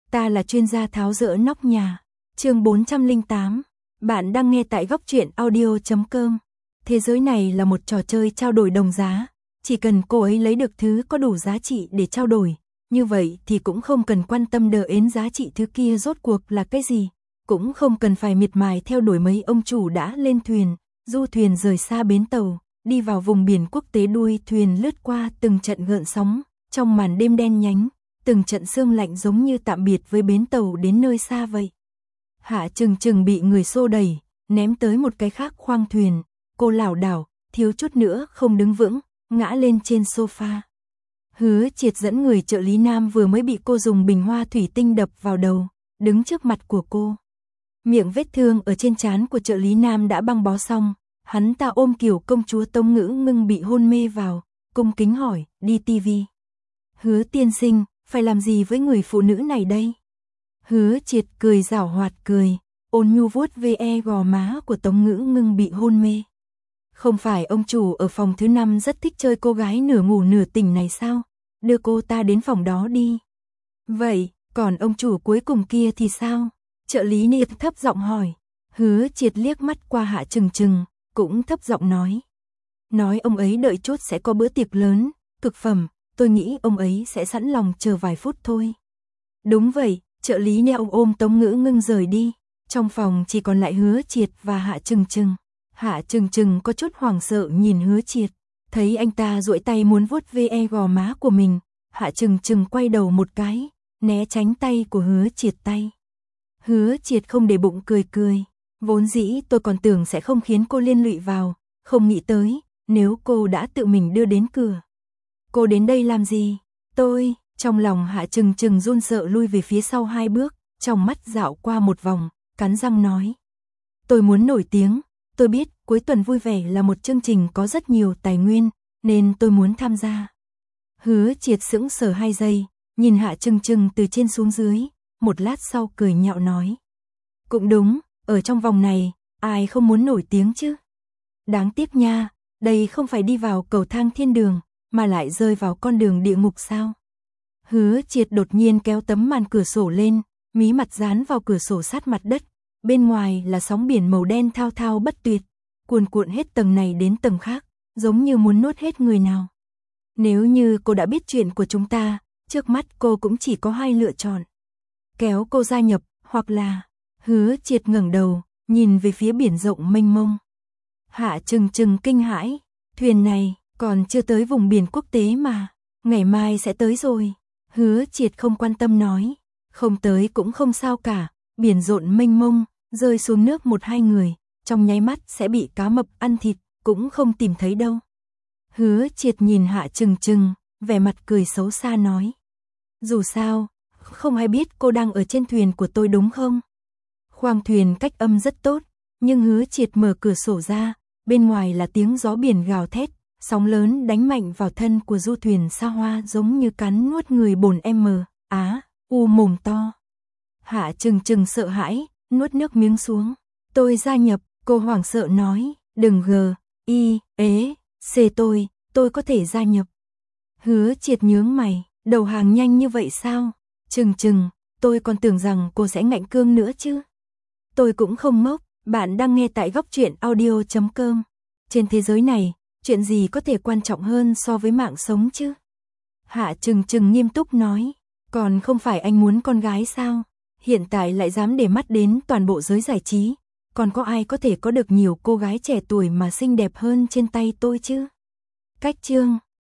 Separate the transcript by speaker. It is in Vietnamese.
Speaker 1: Ta là chuyên gia tháo dỡ nóc nhà. Chương 408. Bạn đang nghe tại góc truyện audio.com. Thế giới này là một trò chơi trao đổi đồng giá. Chỉ cần cô ấy lấy được thứ có đủ giá trị để trao đổi, như vậy thì cũng không cần quan tâm đờ ến giá trị thứ kia rốt cuộc là cái gì. Cũng không cần phải miệt mài theo đuổi mấy ông chủ đã lên thuyền, du thuyền rời xa bến tàu, đi vào vùng biển quốc tế, đuôi thuyền lướt qua từng trận gợn sóng, trong màn đêm đen nhánh, từng trận sương lạnh giống như tạm biệt với bến tàu đến nơi xa vậy. Hạ Trừng Trừng bị người xô đẩy, ném tới một cái khác khoang thuyền, cô lảo đảo, thiếu chút nữa không đứng vững, ngã lên trên sofa. Hứa Triệt dẫn người trợ lý nam vừa mới bị cô dùng bình hoa thủy tinh đập vào đầu, đứng trước mặt của cô. Miệng vết thương ở trên trán của trợ lý nam đã băng bó xong, hắn ta ôm kiểu công chúa Tống Ngữ Ngưng bị hôn mê vào, cung kính hỏi, đi tivi. Hứa tiên sinh, phải làm gì với người phụ nữ này đây? Hứa Triệt cười giảo hoạt cười, ôn nhu vuốt ve gò má của Tống Ngữ Ngưng bị hôn mê. Không phải ông chủ ở phòng thứ 5 rất thích chơi cô gái nửa ngủ nửa tỉnh này sao? Đưa cô ta đến phòng đó đi. Vậy, còn ông chủ cuối cùng kia thì sao? Trợ lý Niệm thấp giọng hỏi. Hứa Triệt liếc mắt qua Hạ Trừng Trừng, cũng thấp giọng nói. Nói ông ấy đợi chút sẽ có bữa tiệc lớn, cực phẩm, tôi nghĩ ông ấy sẽ sẵn lòng chờ vài phút thôi. Đúng vậy, trợ lý Niệm ôm Tống Ngữ Ngưng rời đi. Trong phòng chỉ còn lại Hứa Triệt và Hạ Trừng Trừng. Hạ Trừng Trừng có chút hoảng sợ nhìn Hứa Triệt, thấy anh ta duỗi tay muốn vuốt ve gò má của mình, Hạ Trừng Trừng quay đầu một cái, né tránh tay của Hứa Triệt tay. Hứa Triệt không để bụng cười cười, vốn dĩ tôi còn tưởng sẽ không khiến cô liên lụy vào, không nghĩ tới, nếu cô đã tự mình đưa đến cửa. Cô đến đây làm gì? Tôi, trong lòng Hạ Trừng Trừng run sợ lui về phía sau 2 bước, trong mắt dạo qua một vòng, cắn răng nói. Tôi muốn nổi tiếng. Tôi biết cuối tuần vui vẻ là một chương trình có rất nhiều tài nguyên, nên tôi muốn tham gia. Hứa Triệt sững sờ 2 giây, nhìn Hạ Trừng Trừng từ trên xuống dưới, một lát sau cười nhạo nói. Cũng đúng, ở trong vòng này, ai không muốn nổi tiếng chứ? Đáng tiếc nha, đây không phải đi vào cầu thang thiên đường, mà lại rơi vào con đường địa ngục sao? Hứa Triệt đột nhiên kéo tấm màn cửa sổ lên, mí mặt dán vào cửa sổ sát mặt đất. Bên ngoài là sóng biển màu đen thao thao bất tuyệt, cuồn cuộn hết tầng này đến tầng khác, giống như muốn nuốt hết người nào. Nếu như cô đã biết chuyện của chúng ta, trước mắt cô cũng chỉ có 2 lựa chọn. Kéo cô gia nhập, hoặc là... Hứa Triệt ngẩng đầu, nhìn về phía biển rộng mênh mông. Hạ Trừng Trừng kinh hãi, thuyền này còn chưa tới vùng biển quốc tế mà, ngày mai sẽ tới rồi. Hứa Triệt không quan tâm nói, không tới cũng không sao cả. Biển rộng mênh mông, rơi xuống nước 1-2 người, trong nháy mắt sẽ bị cá mập ăn thịt, cũng không tìm thấy đâu. Hứa Triệt nhìn Hạ Trừng Trừng, vẻ mặt cười xấu xa nói. Dù sao, không ai biết cô đang ở trên thuyền của tôi đúng không? Khoang thuyền cách âm rất tốt, nhưng Hứa Triệt mở cửa sổ ra, bên ngoài là tiếng gió biển gào thét, sóng lớn đánh mạnh vào thân của du thuyền xa hoa giống như cắn nuốt người bồn mồm to. Hạ Trừng Trừng sợ hãi, nuốt nước miếng xuống. Tôi gia nhập, cô hoảng sợ nói, đừng tôi có thể gia nhập. Hứa Triệt nhướng mày, đầu hàng nhanh như vậy sao? Trừng Trừng, tôi còn tưởng rằng cô sẽ ngạnh cương nữa chứ. Tôi cũng không ngốc, bạn đang nghe tại góc truyện audio.com. Trên thế giới này, chuyện gì có thể quan trọng hơn so với mạng sống chứ? Hạ Trừng Trừng nghiêm túc nói, còn không phải anh muốn con gái sao? Hiện tại lại dám để mắt đến toàn bộ giới giải trí, còn có ai có thể có được nhiều cô gái trẻ tuổi mà xinh đẹp hơn trên tay tôi chứ? Cách chương